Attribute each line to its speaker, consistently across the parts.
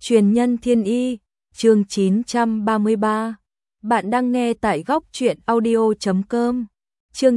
Speaker 1: Truyền nhân thiên y, chương 933. Bạn đang nghe tại góc truyện audio.com. Chương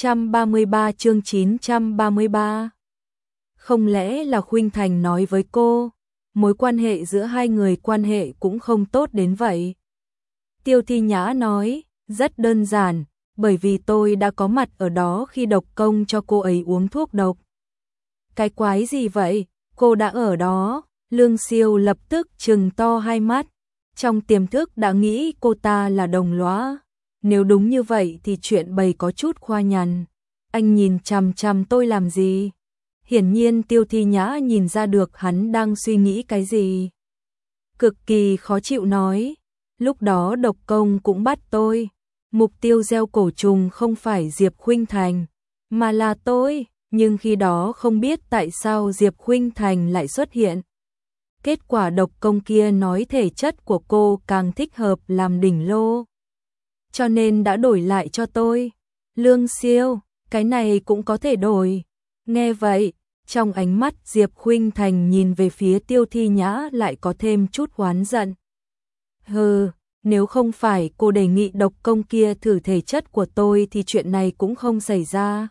Speaker 1: 933. Không lẽ là Khuynh Thành nói với cô, mối quan hệ giữa hai người quan hệ cũng không tốt đến vậy? Tiêu Thi Nhã nói, rất đơn giản, bởi vì tôi đã có mặt ở đó khi độc công cho cô ấy uống thuốc độc. Cái quái gì vậy, cô đã ở đó? Lương Siêu lập tức trừng to hai mắt, trong tiềm thức đã nghĩ cô ta là đồng lõa. Nếu đúng như vậy thì chuyện bày có chút khoa nhằn. Anh nhìn chằm chằm tôi làm gì? Hiển nhiên Tiêu Thi Nhã nhìn ra được hắn đang suy nghĩ cái gì. Cực kỳ khó chịu nói, lúc đó độc công cũng bắt tôi. Mục tiêu gieo cổ trùng không phải Diệp Khuynh Thành, mà là tôi. Nhưng khi đó không biết tại sao Diệp Khuynh Thành lại xuất hiện. Kết quả độc công kia nói thể chất của cô càng thích hợp làm đỉnh lô, cho nên đã đổi lại cho tôi. Lương Siêu, cái này cũng có thể đổi. Nghe vậy, trong ánh mắt Diệp Khuynh Thành nhìn về phía Tiêu Thi Nhã lại có thêm chút oán giận. Hừ, nếu không phải cô đề nghị độc công kia thử thể chất của tôi thì chuyện này cũng không xảy ra.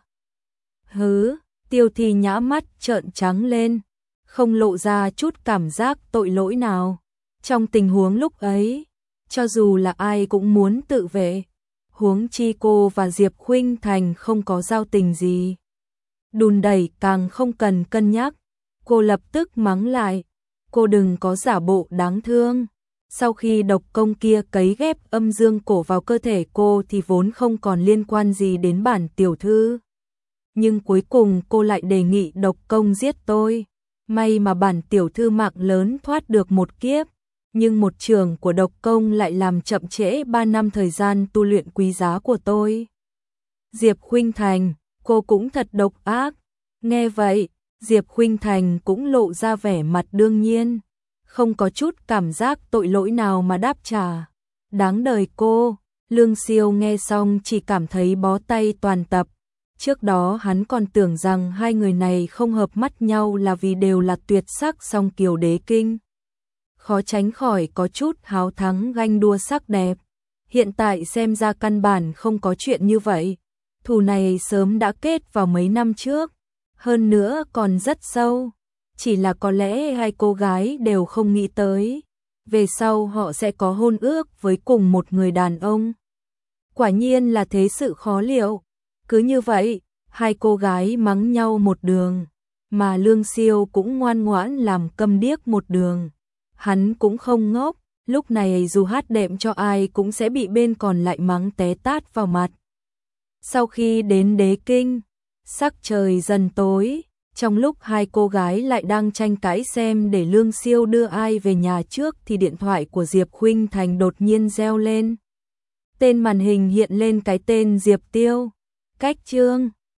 Speaker 1: Hứ, Tiêu Thi Nhã mắt trợn trắng lên, không lộ ra chút cảm giác tội lỗi nào. Trong tình huống lúc ấy, cho dù là ai cũng muốn tự vệ, huống chi cô và Diệp Khuynh Thành không có giao tình gì. Đùn đẩy càng không cần cân nhắc. Cô lập tức mắng lại, cô đừng có giả bộ đáng thương. Sau khi độc công kia cấy ghép âm dương cổ vào cơ thể cô thì vốn không còn liên quan gì đến bản tiểu thư. Nhưng cuối cùng cô lại đề nghị độc công giết tôi. May mà bản tiểu thư mạng lớn thoát được một kiếp, nhưng một trường của độc công lại làm chậm trễ 3 năm thời gian tu luyện quý giá của tôi. Diệp Khuynh Thành, cô cũng thật độc ác. Nghe vậy, Diệp Khuynh Thành cũng lộ ra vẻ mặt đương nhiên, không có chút cảm giác tội lỗi nào mà đáp trả. Đáng đời cô. Lương Siêu nghe xong chỉ cảm thấy bó tay toàn tập. Trước đó hắn còn tưởng rằng hai người này không hợp mắt nhau là vì đều là tuyệt sắc song kiều đế kinh. Khó tránh khỏi có chút háo thắng ganh đua sắc đẹp. Hiện tại xem ra căn bản không có chuyện như vậy. Thù này sớm đã kết vào mấy năm trước. Hơn nữa còn rất sâu. Chỉ là có lẽ hai cô gái đều không nghĩ tới. Về sau họ sẽ có hôn ước với cùng một người đàn ông. Quả nhiên là thế sự khó liệu. Cứ như vậy, hai cô gái mắng nhau một đường, mà Lương Siêu cũng ngoan ngoãn làm câm điếc một đường. Hắn cũng không ngốc, lúc này dù hát đệm cho ai cũng sẽ bị bên còn lại mắng té tát vào mặt. Sau khi đến đế kinh, sắc trời dần tối, trong lúc hai cô gái lại đang tranh cãi xem để Lương Siêu đưa ai về nhà trước thì điện thoại của Diệp Khuynh Thành đột nhiên reo lên. Tên màn hình hiện lên cái tên Diệp Tiêu. Cách chương